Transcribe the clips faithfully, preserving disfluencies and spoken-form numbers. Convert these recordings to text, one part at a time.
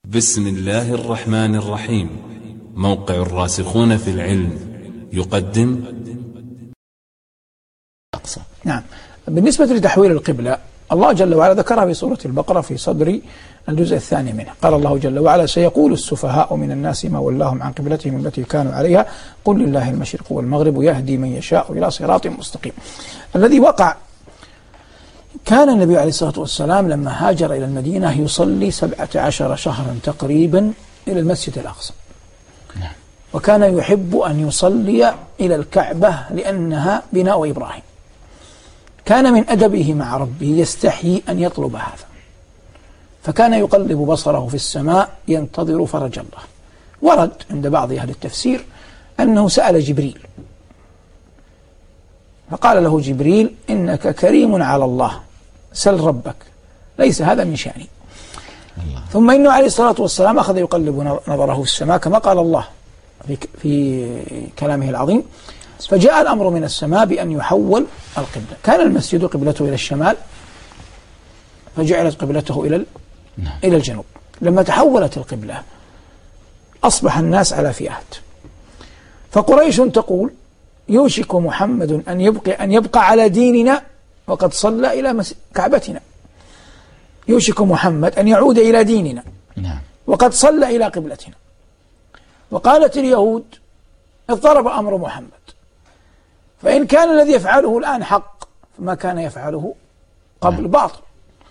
بسم الله الرحمن الرحيم. موقع الراسخون في العلم يقدم. نعم. بالنسبة لتحويل القبلة، الله جل وعلا ذكرها في سورة البقرة في صدر الجزء الثاني منه. قال الله جل وعلا: سيقول السفهاء من الناس ما ولاهم عن قبلتهم التي كانوا عليها قل لله المشرق والمغرب يهدي من يشاء إلى صراط مستقيم. الذي وقع، كان النبي عليه الصلاة والسلام لما هاجر إلى المدينة يصلي سبعة عشر شهرا تقريبا إلى المسجد الأقصى، وكان يحب أن يصلي إلى الكعبة لأنها بناء إبراهيم. كان من أدبه مع ربه يستحيي أن يطلب هذا، فكان يقلب بصره في السماء ينتظر فرج الله. ورد عند بعض أهل التفسير أنه سأل جبريل فقال له جبريل: إنك كريم على الله، سل ربك، ليس هذا من شأني. الله. ثم إنه عليه الصلاة والسلام أخذ يقلب نظره في السماء كما قال الله في, في كلامه العظيم: فجاء الأمر من السماء بأن يحول القبلة. كان المسجد قبلته إلى الشمال، فجعلت قبلته إلى إلى الجنوب. لما تحولت القبلة أصبح الناس على فئات، فقريش تقول: يوشك محمد أن يبقى أن يبقى على ديننا وقد صلى إلى كعبتنا. يوشك محمد أن يعود إلى ديننا وقد صلى إلى قبلتنا. وقالت اليهود: اضطرب أمر محمد، فإن كان الذي يفعله الآن حق فما كان يفعله قبل باطل.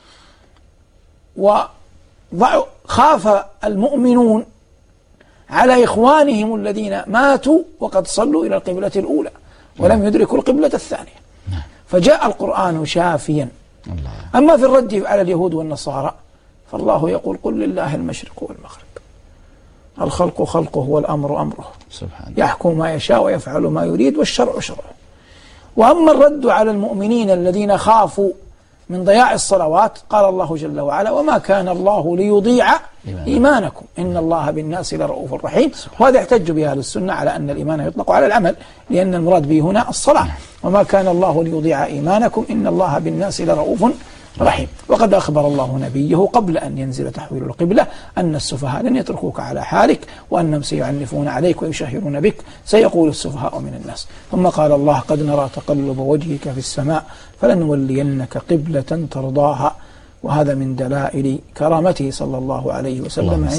وخاف المؤمنون على إخوانهم الذين ماتوا وقد صلوا إلى القبلة الأولى ولم يدركوا القبلة الثانية، فجاء القرآن شافيا. أما في الرد على اليهود والنصارى فالله يقول: قل لله المشرق والمغرب، الخلق خلقه والأمر أمره، يحكم ما يشاء ويفعل ما يريد والشرع شرعه. وأما الرد على المؤمنين الذين خافوا من ضياع الصلوات قال الله جل وعلا: وما كان الله ليضيع إيمانكم إن الله بالناس لرؤوف رحيم. وهذا يحتج به أهل السنة على أن الإيمان يطلق على العمل، لأن المراد به هنا الصلاة. وما كان الله ليضيع إيمانكم إن الله بالناس لرؤوف رحيم. وقد أخبر الله نبيه قبل أن ينزل تحويل القبلة أن السفهاء لن يتركوك على حالك، وأنهم سيعنفون عليك ويشهرون بك، سيقول السفهاء من الناس. ثم قال الله: قد نرى تقلب وجهك في السماء فلنولينك قبلة ترضاها. وهذا من دلائل كرامته صلى الله عليه وسلم.